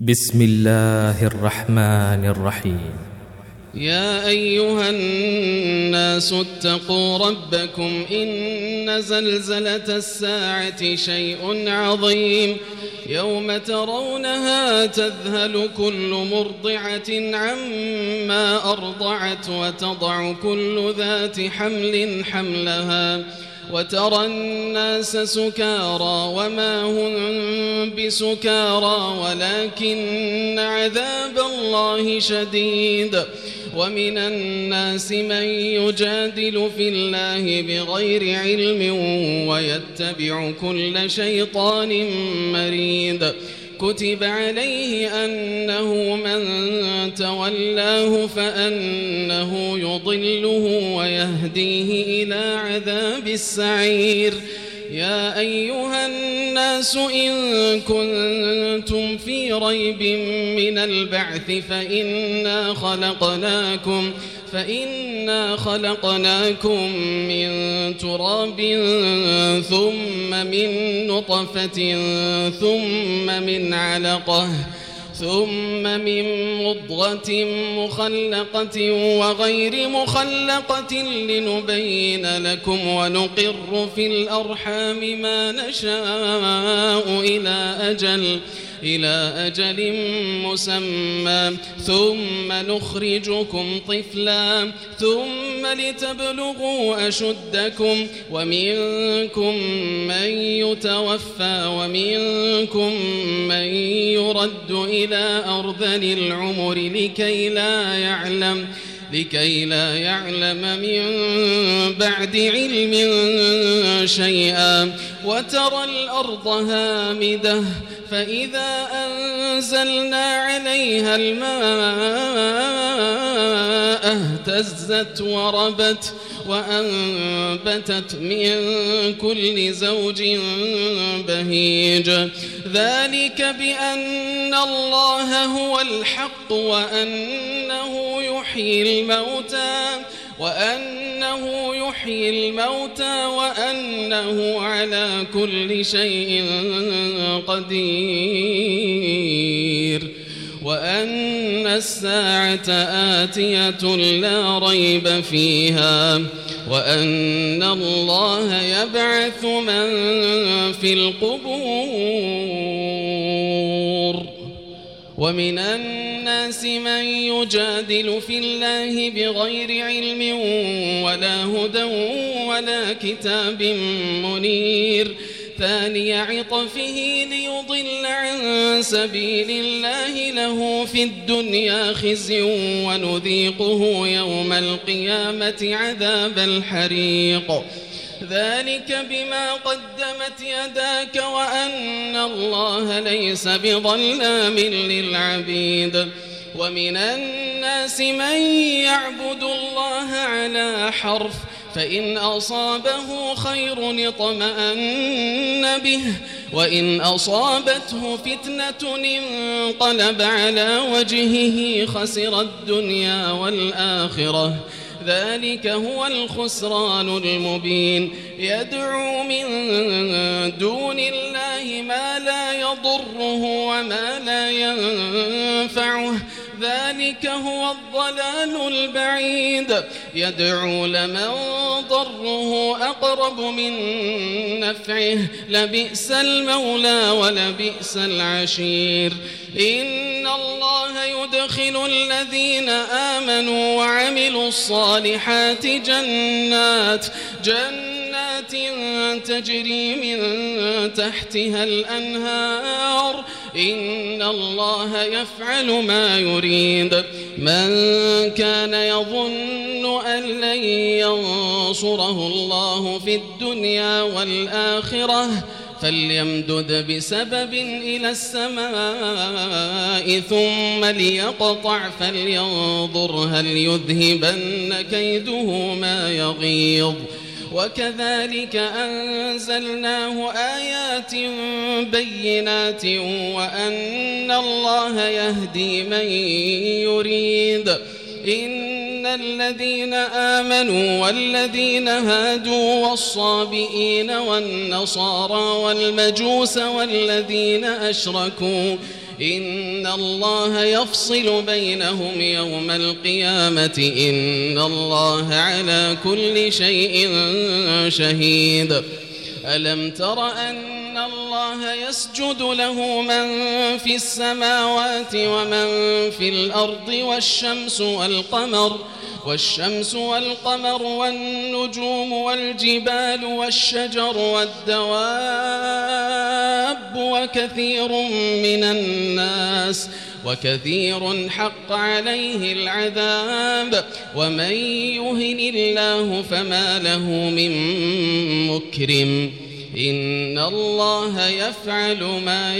بسم الله الرحمن الرحيم. يا أيها الناس اتقوا ربكم إن زلزلة الساعة شيء عظيم يوم ترونها تذهل كل مرضعة عما أرضعت وتضع كل ذات حمل حملها وترى الناس سكارى وما هم بسكارى ولكن عذاب الله شديد. ومن الناس من يجادل في الله بغير علم ويتبع كل شيطان مريد. كتب عليه أنه من تولاه فأنه يضله ويهديه إلى عذاب السعير. يا أيها الناس إن كنتم في ريب من البعث فإنا خلقناكم من تراب ثم من نطفة ثم من علقة ثم من مضغة مخلقة وغير مخلقة لنبين لكم ونقر في الأرحام ما نشاء إلى أجل مسمى ثم نخرجكم طفلا ثم لتبلغوا أشدكم ومنكم من يتوفى ومنكم من يرد إلى أرذل العمر لكي لا يعلم من بعد علم شيئا. وترى الأرض هامدة فإذا أنزلنا عليها الماء اهتزت وربت وأنبتت من كل زوج بهيج. ذلك بأن الله هو الحق وأنه يحيي الموتى وأنه على كل شيء قدير وأن الساعة آتية لا ريب فيها وأن الله يبعث من في القبور. ومن الناس من يجادل في الله بغير علم ولا هدى ولا كتاب منير. ثاني عطفه ليضل عن سبيل الله له في الدنيا خزي ونذيقه يوم القيامة عذاب الحريق. ذلك بما قدمت يداك وأن الله ليس بظلام للعبيد. ومن الناس من يعبد الله على حرف فإن أصابه خير اطمأن به وإن أصابته فتنة انقلب على وجهه خسر الدنيا والآخرة. ذلك هو الخسران المبين. يدعو من دون الله ما لا يضره وما لا ينفعه ذلك هو الضلال البعيد. يدعو لمن ضره أقرب من نفعه لبئس المولى ولبئس العشير. إن الله يدخل الذين آمنوا وعملوا الصالحات جنات تجري من تحتها الأنهار. إن الله يفعل ما يريد. من كان يظن أن لن ينصره الله في الدنيا والآخرة فليمدد بسبب إلى السماء ثم ليقطع فلينظر هل يذهبن كيده ما يغيظ. وكذلك أنزلناه آيات بينات وأن الله يهدي من يريد. إن الذين آمنوا والذين هادوا والصابئين والنصارى والمجوس والذين أشركوا إن الله يفصل بينهم يوم القيامة إن الله على كل شيء شهيد ألم تر أن الله يسجد له من في السماوات ومن في الأرض والشمس والقمر والنجوم والجبال والشجر والدواب وكثير حق عليه العذاب ومن يهن الله فما له من مكرم إن الله يفعل ما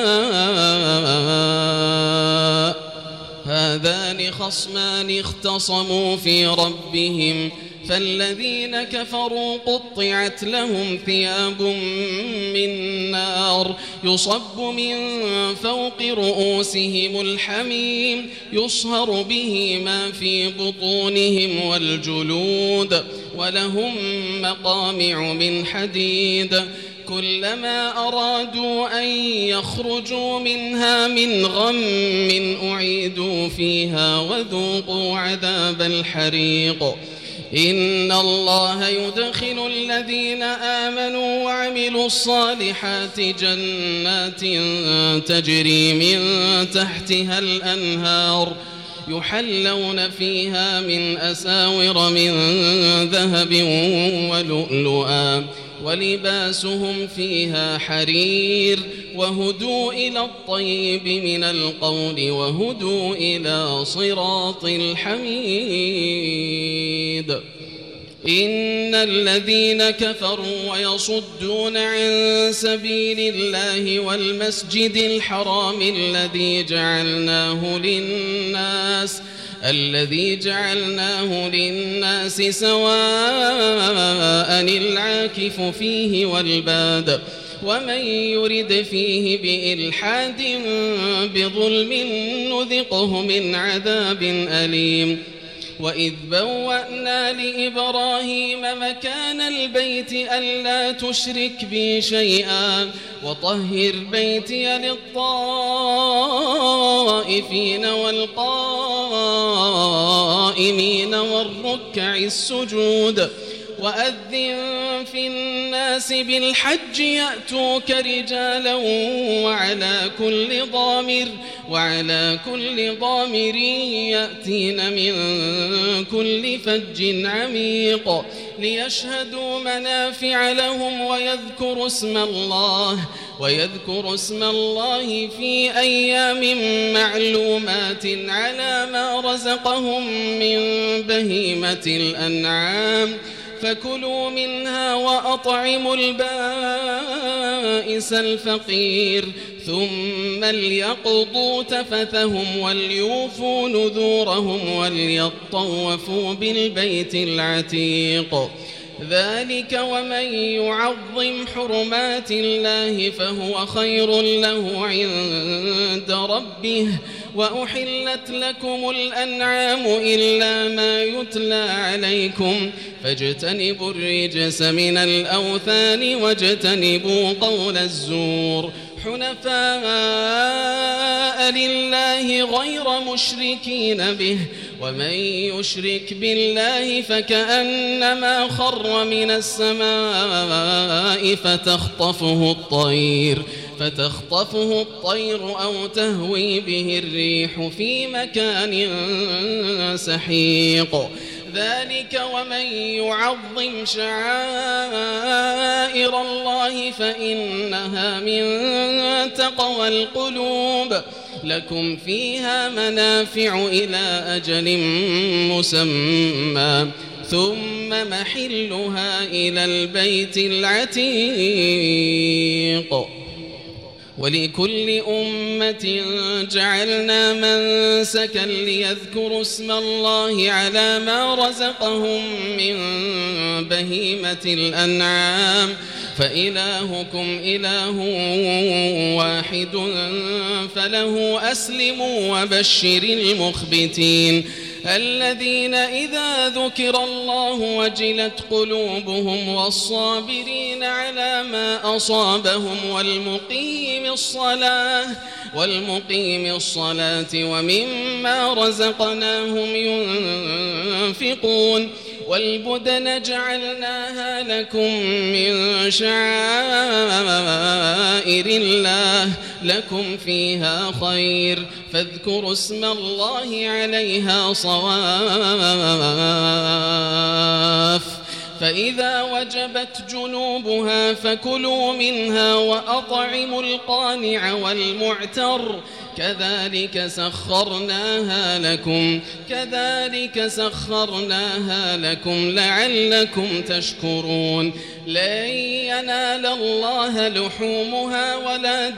يشاء هذان خصمان اختصموا في ربهم فالذين كفروا قطعت لهم ثياب من نار يصب من فوق رؤوسهم الحميم يصهر به ما في بطونهم والجلود ولهم مقامع من حديد كلما أرادوا أن يخرجوا منها من غم أعيدوا فيها وذوقوا عذاب الحريق إن الله يدخل الذين آمنوا وعملوا الصالحات جنات تجري من تحتها الأنهار يحلون فيها من أساور من ذهب ولؤلؤا ولباسهم فيها حرير وهدوا إلى الطيب من القول وهدوا إلى صراط الحميد إن الذين كفروا ويصدون عن سبيل الله والمسجد الحرام الذي جعلناه للناس سواء العاكف فيه والباد ومن يرد فيه بإلحاد بظلم نذقه من عذاب أليم وإذ بوأنا لإبراهيم مكان البيت ألا تشرك بي شيئا وطهر بيتي للطائفين والقائمين والركع السجود وأذن في الناس بالحج يأتوك رجالا وعلى كل ضامر يأتين من كل فج عميق ليشهدوا منافع لهم ويذكروا اسم الله في أيام معلومات على ما رزقهم من بهيمة الأنعام فكلوا منها وأطعموا البائس الفقير ثم ليقضوا تفثهم وليوفوا نذورهم وليطوفوا بالبيت العتيق ذلك ومن يعظم حرمات الله فهو خير له عند ربه وأحلت لكم الأنعام إلا ما يتلى عليكم فاجتنبوا الرجس من الأوثان واجتنبوا قول الزور حنفاء لله غير مشركين به ومن يشرك بالله فكأنما خر من السماء فتخطفه الطير أو تهوي به الريح في مكان سحيق ذلك ومن يعظم شعائر الله فإنها من تقوى القلوب لكم فيها منافع إلى أجل مسمى ثم محلها إلى البيت العتيق ولكل أمة جعلنا منسكا ليذكروا اسم الله على ما رزقهم من بهيمة الأنعام فإلهكم إله واحد فله أسلموا وبشر المخبتين الذين إذا ذكر الله وجلت قلوبهم والصابرين على ما أصابهم والمقيم الصلاة ومما رزقناهم ينفقون والبدن جعلناها لكم من شعائر الله لكم فيها خير فاذكروا اسم الله عليها صواف فإذا وجبت جنوبها فكلوا منها وأطعموا القانع والمعتر كذلك سخرناها لكم لعلكم تشكرون لن ينال الله لحومها ولا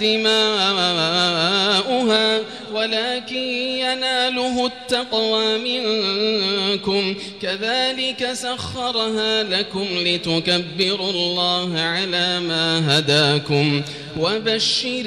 دماؤها ولكن يناله التقوى منكم كذلك سخرها لكم لتكبروا الله على ما هداكم وبشر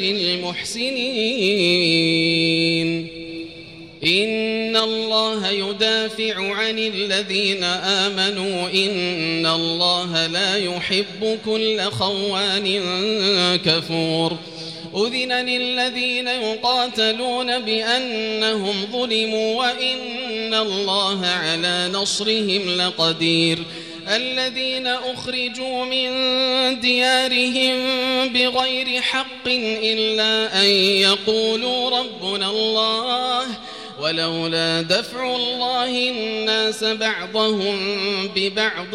المحسنين إن الله يدافع عن الذين آمنوا إن الله لا يحب كل خوان كفور أذن للذين يقاتلون بأنهم ظلموا وإن الله على نصرهم لقدير الذين أخرجوا من ديارهم بغير حق إلا أن يقولوا ربنا الله ولولا دفع الله الناس بعضهم ببعض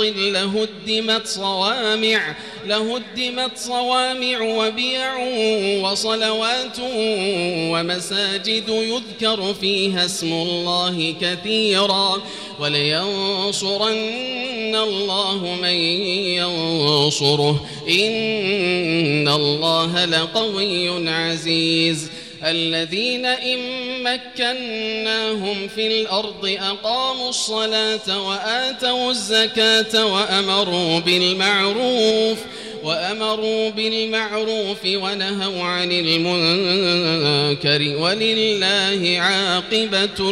لهدمت صوامع وبيع وصلوات ومساجد يذكر فيها اسم الله كثيرا ولينصرن الله من ينصره إن الله لقوي عزيز الذين إن مكناهم في الأرض أقاموا الصلاة وآتوا الزكاة وأمروا بالمعروف ونهوا عن المنكر ولله عاقبة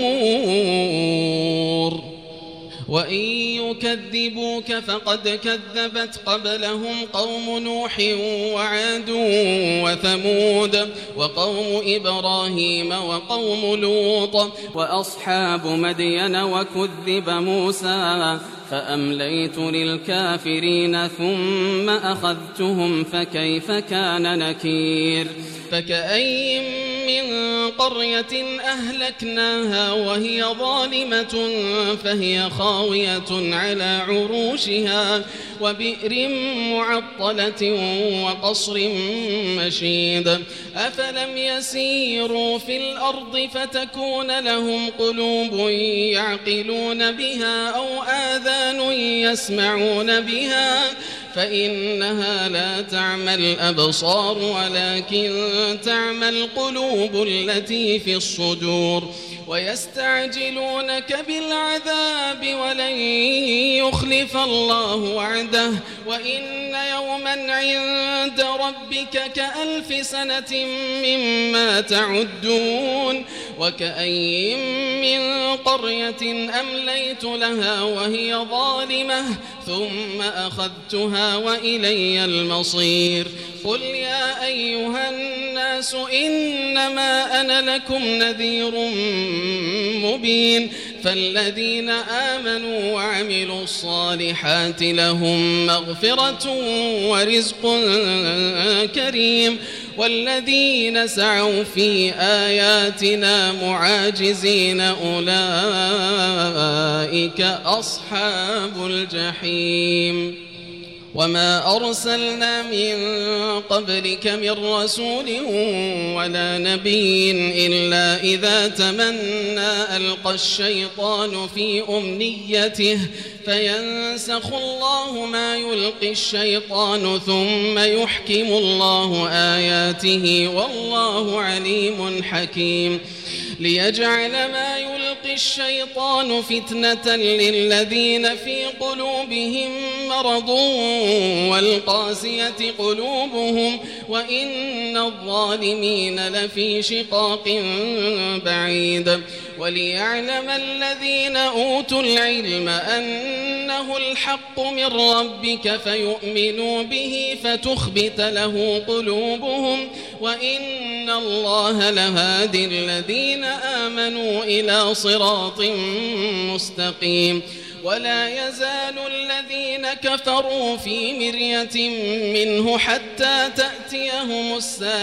الأمور وإن يكذبوك فقد كذبت قبلهم قوم نوح وعاد وثمود وقوم إبراهيم وقوم لوط وأصحاب مدين وكذب موسى فأمليت للكافرين ثم أخذتهم فكيف كان نكير فكأي من قرية أهلكناها وهي ظالمة فهي خاوية على عروشها وبئر معطلة وقصر مشيد أفلم يسيروا في الأرض فتكون لهم قلوب يعقلون بها أو آذان يسمعون بها فإنها لا تعمى الأبصار ولكن تعمى القلوب التي في الصدور ويستعجلونك بالعذاب ولن يخلف الله وعده وإن يوما عند ربك كألف سنة مما تعدون وكأي من قرية أمليت لها وهي ظالمة ثم أخذتها وإلي المصير قل يا أيها الناس إنما أنا لكم نذير مبين فالذين آمنوا وعملوا الصالحات لهم مغفرة ورزق كريم والذين سعوا في آياتنا معاجزين أولئك أصحاب الجحيم وما أرسلنا من قبلك من رسول ولا نبي إلا إذا تمنى ألقى الشيطان في أمنيته فينسخ الله ما يلقي الشيطان ثم يحكم الله آياته والله عليم حكيم ليجعل ما يلقي الشيطان فتنة للذين في قلوبهم مرض والقاسية قلوبهم وإن الظالمين لفي شقاق بعيد وليعلم الذين أوتوا العلم أن أنه الحق من ربك فيؤمنوا به فتخبت له قلوبهم وإن الله لهادي الذين آمنوا إلى صراط مستقيم ولا يزال الذين كفروا في مرية منه حتى تأتيهم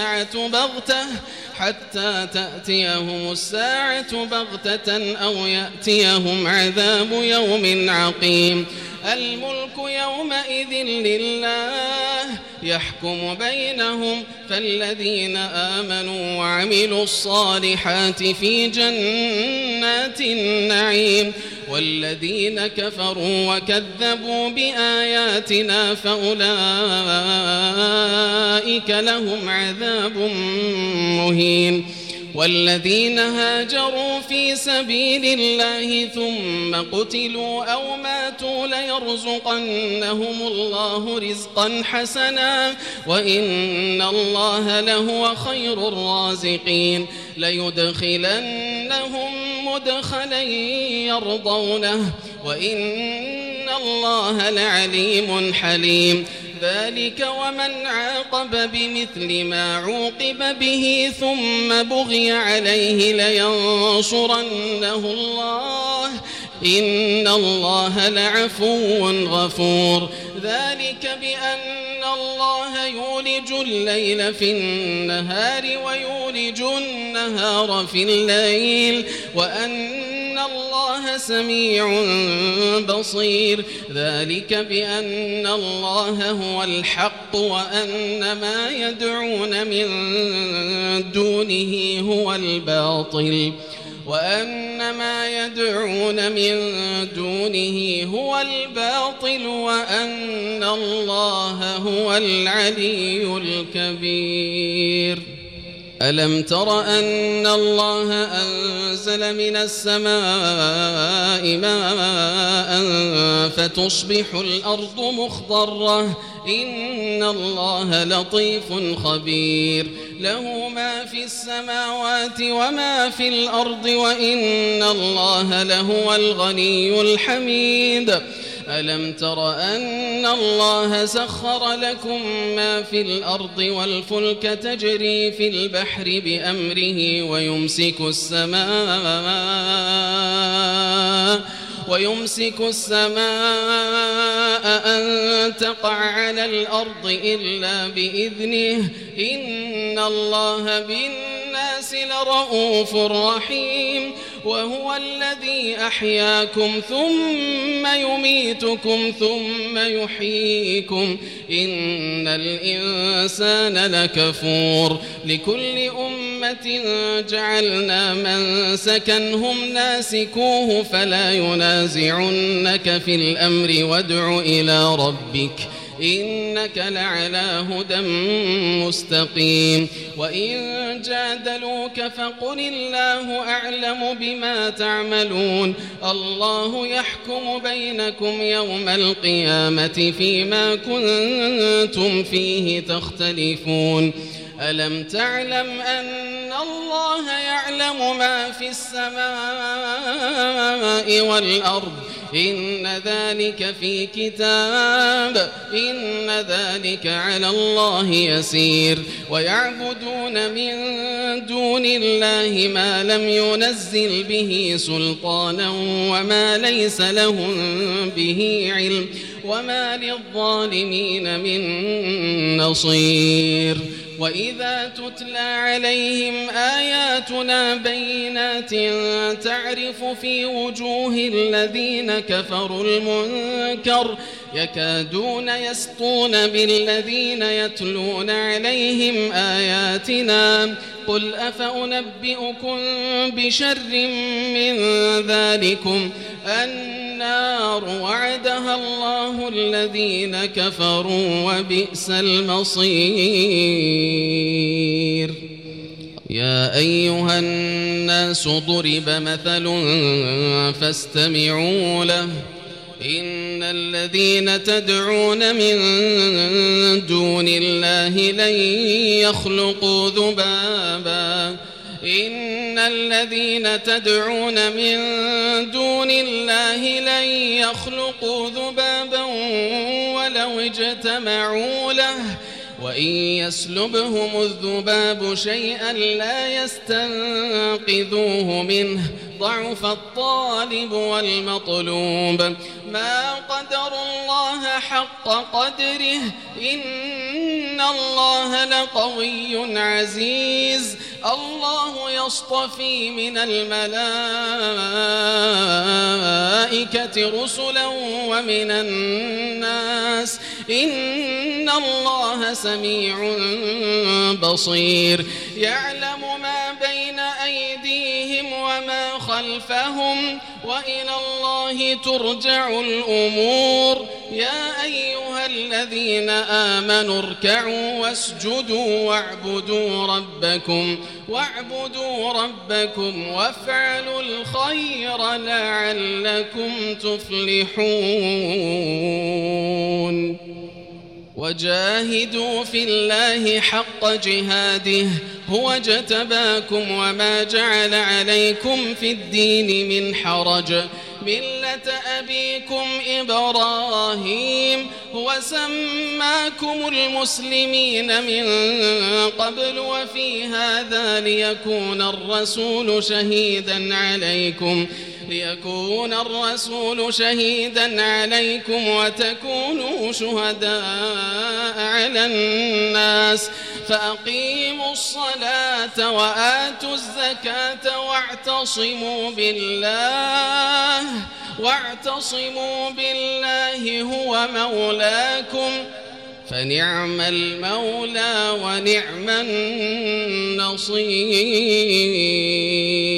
الساعة بغتة أو يأتيهم عذاب يوم عقيم الملك يومئذ لله يحكم بينهم فالذين آمنوا وعملوا الصالحات في جنات النعيم والذين كفروا وكذبوا بآياتنا فأولئك لهم عذاب مهين والذين هاجروا في سبيل الله ثم قتلوا أو ماتوا ليرزقنهم الله رزقا حسنا وإن الله لهو خير الرازقين ليدخلنهم مدخلا يرضونه وإن الله لعليم حليم ذلك ومن عاقب بمثل ما عوقب به ثم بغي عليه لينصرنه الله إن الله لعفو غفور ذلك بأن الله يولج الليل في النهار ويولج النهار في الليل وأن الله سميع بصير ذلك بأن الله هو الحق وأن ما يدعون من دونه هو الباطل وأن الله هو العلي الكبير ألم تر أن الله أنزل من السماء ماء فتصبح الأرض مخضرة إن الله لطيف خبير له ما في السماوات وما في الأرض وإن الله لهو الغني الحميد ألم تر أن الله سخر لكم ما في الأرض والفلك تجري في البحر بأمره ويمسك السماء أن تقع على الأرض إلا بإذنه إن الله بالناس لرؤوف رحيم وهو الذي أحياكم ثم يميتكم ثم يحييكم إن الإنسان لكفور لكل أمة جعلنا منسكا هم ناسكوه فلا ينازعنك في الأمر وادع إلى ربك إنك لعلى هدى مستقيم وإن جادلوك فقل الله أعلم بما تعملون الله يحكم بينكم يوم القيامة فيما كنتم فيه تختلفون ألم تعلم أن الله يعلم ما في السماء والأرض إن ذلك في كتاب إن ذلك على الله يسير ويعبدون من دون الله ما لم ينزل به سلطانا وما ليس لهم به علم وما للظالمين من نصير وإذا تتلى عليهم آياتنا بينات تعرف في وجوه الذين كفروا المنكر يكادون يسطون بالذين يتلون عليهم آياتنا قل أفأنبئكم بشر من ذلكم النار وعدها الله الذين كفروا وبئس المصير يا أيها الناس ضرب مثل فاستمعوا له إن الذين تدعون من دون الله لن يخلقوا ذبابا إن الذين تدعون من دون الله لن يخلقوا ذبابا ولو اجتمعوا له وإن يسلبهم الذباب شيئا لا يستنقذوه منه ضعف الطالب والمطلوب ما قدر الله حق قدره إن الله لقوي عزيز الله يصطفي من الملائكة رسلا ومن الناس إن الله سميع بصير يعلم ما بين أيديهم وما خلفهم وإلى الله ترجع الأمور يا أيها الذين آمنوا اركعوا واسجدوا واعبدوا ربكم وافعلوا الخير لعلكم تفلحون وجاهدوا في الله حق جهاده هو اجتباكم وما جعل عليكم في الدين من حرج ملة أبيكم إبراهيم هو سماكم المسلمين من قبل وفي هذا ليكون الرسول شهيدا عليكم وتكونوا شهداء على الناس فأقيموا الصلاة وآتوا الزكاة واعتصموا بالله هو مولاكم فنعم المولى ونعم النصير